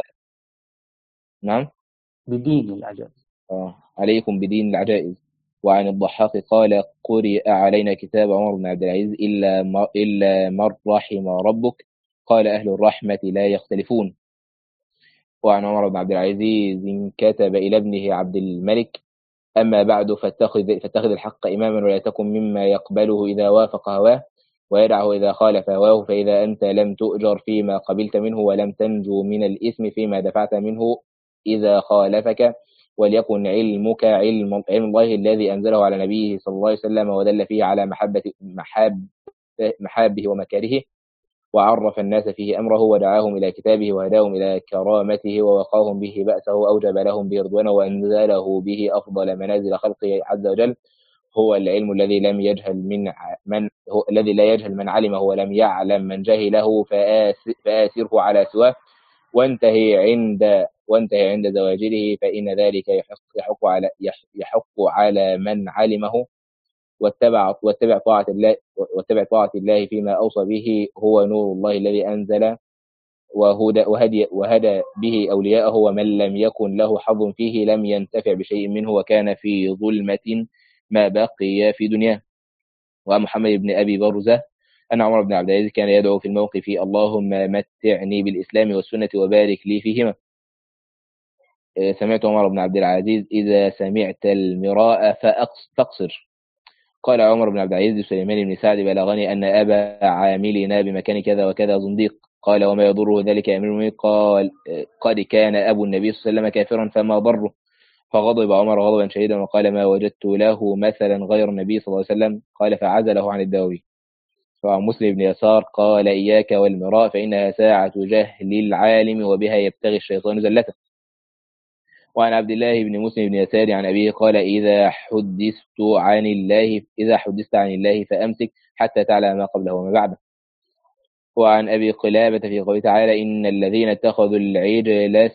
نعم بدين العجائز آه. عليكم بدين العجائز. وعن الضحاك قال قرئ علينا كتاب عمر بن عبد العزيز إلا ما إلا من رحم ربك قال أهل الرحمة لا يختلفون. وعن عمر بن عبد العزيز كتب إلى ابنه عبد الملك أما بعد فاتخذ, فاتخذ الحق إماما ولا تكن مما يقبله إذا وافق هواه ويدعه إذا خالف هواه فإذا أنت لم تؤجر فيما قبلت منه ولم تنجو من الإثم فيما دفعت منه إذا خالفك وليكن علمك علم, علم الله الذي أنزله على نبيه صلى الله عليه وسلم ودل فيه على محبة محاب محابه ومكاره وعرف الناس فيه أمره ودعاهم إلى كتابه وهداهم إلى كرامته ووقاهم به بأسه وأوجب لهم به رضوانه وأنزله به أفضل منازل خلقه عز وجل هو العلم الذي لم يجهل من من هو الذي لا يجهل من علمه ولم يعلم من جهله فآسره على سواه وانتهي عند وانتهي عند زواجره فإن ذلك يحق, يحق على يحق على من علمه واتبع واتبع طاعة الله واتبع طاعة الله فيما أوصى به هو نور الله الذي أنزل وهدى وهدي وهدى به أولياءه ومن لم يكن له حظ فيه لم ينتفع بشيء منه وكان في ظلمة ما بقي في دنياه. ومحمد بن أبي برزة أن عمر بن عبد العزيز كان يدعو في الموقف اللهم متعني بالإسلام والسنة وبارك لي فيهما. سمعت عمر بن عبد العزيز إذا سمعت المراء فأقصر. قال عمر بن عبد العزيز لسليمان بن سعد بلغني أن أبا عاملنا بمكان كذا وكذا زنديق. قال وما يضره ذلك يا أمير المؤمنين؟ قال قد كان أبو النبي صلى الله عليه وسلم كافرا فما ضره. فغضب عمر غضبا شديدا وقال ما وجدت له مثلا غير النبي صلى الله عليه وسلم. قال فعزله عن الدواوي. وعن مسلم بن يسار قال إياك والمراء فإنها ساعة جهل العالم وبها يبتغي الشيطان زلته. وعن عبد الله بن مسلم بن يسار عن أبيه قال إذا حدثت عن الله إذا حدثت عن الله فأمسك حتى تعلم ما قبله وما بعده. وعن أبي قلابة في قوله تعالى إن الذين اتخذوا العجل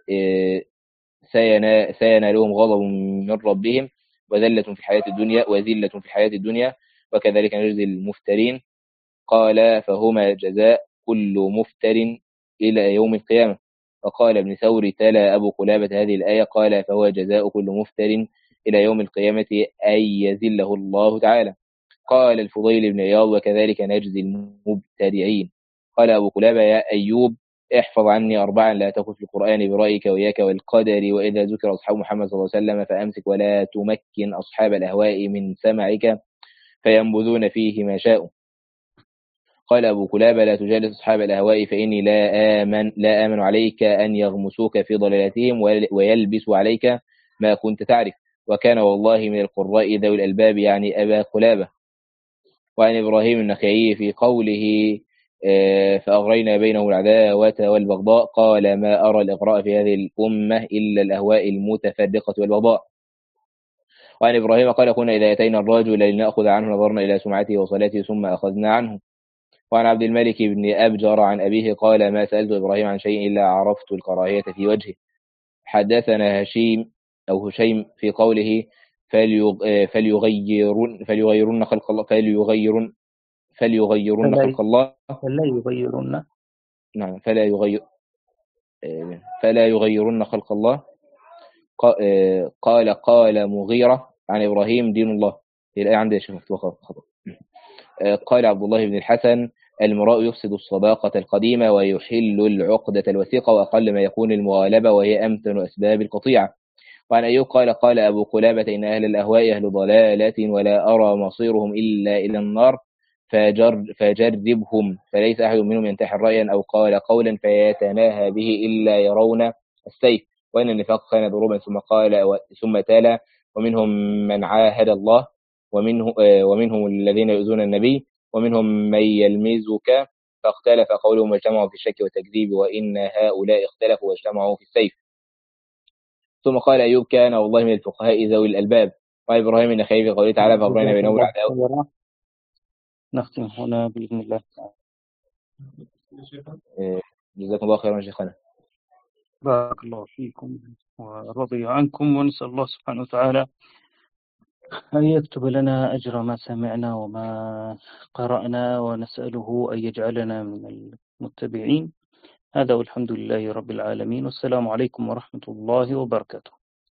سينالهم غضب من ربهم وذلة في الحياة الدنيا وذلة في الحياة الدنيا وكذلك نجزي المفترين. قال فهما جزاء كل مفتر إلى يوم القيامة. وقال ابن ثور تلا أبو قلابة هذه الآية قال فهو جزاء كل مفتر إلى يوم القيامة أي يذله الله تعالى. قال الفضيل بن عياض وكذلك نجزي المبتدعين. قال أبو قلابة يا أيوب احفظ عني أربعا لا تقل في القرآن برأيك وإياك والقدر وإذا ذكر أصحاب محمد صلى الله عليه وسلم فأمسك ولا تمكن أصحاب الأهواء من سمعك فينبذون فيه ما شاءوا. قال أبو كلابة لا تجالس أصحاب الأهواء فإني لا آمن لا آمن عليك أن يغمسوك في ضلالتهم ويلبسوا عليك ما كنت تعرف. وكان والله من القراء ذوي الألباب يعني أبا كلابة. وعن إبراهيم النخعي في قوله فأغرينا بينهم العداوة والبغضاء قال ما أرى الإغراء في هذه الأمة إلا الأهواء المتفرقة والبغضاء. وعن إبراهيم قال كنا إذا أتينا الرجل لنأخذ عنه نظرنا إلى سمعته وصلاته ثم أخذنا عنه. وعن عبد الملك بن أبجر عن أبيه قال ما سألت إبراهيم عن شيء إلا عرفت الكراهية في وجهه. حدثنا هشيم أو هشيم في قوله فليغيرن فليغيرن خلق الله فليغيرن فليغيرن خلق الله فلا يغيرن نعم فلا يغير فلا يغيرن خلق الله قال قال مغيرة عن إبراهيم دين الله. الآية عندي يا شيخ مفتوحة خطأ. قال عبد الله بن الحسن المراء يفسد الصداقة القديمة ويحل العقدة الوثيقة، وأقل ما يكون المغالبة وهي أمتن أسباب القطيعة. وعن أيوب قال قال أبو قلابة إن أهل الأهواء أهل ضلالة ولا أرى مصيرهم إلا إلى النار فجر فجربهم، فليس أحد منهم ينتحر رأيا أو قال قولا فيتناهى به إلا يرون السيف، وإن النفاق كان ضروبا. ثم قال ثم تلا ومنهم من عاهد الله ومنه ومنهم الذين يؤذون النبي ومنهم من يلمزك، فاختلف قولهم واجتمعوا في الشك والتكذيب، وإن هؤلاء اختلفوا واجتمعوا في السيف. ثم قال أيوب كان والله من الفقهاء ذوي الألباب. وعن إبراهيم النخعي في قوله تعالى فأغرينا بينهم العداوة. نختم هنا بإذن الله. جزاكم الله خيرا شيخنا. بارك الله فيكم ورضي عنكم، ونسأل الله سبحانه وتعالى أن يكتب لنا أجر ما سمعنا وما قرأنا، ونسأله أن يجعلنا من المتبعين. هذا والحمد لله رب العالمين، والسلام عليكم ورحمة الله وبركاته.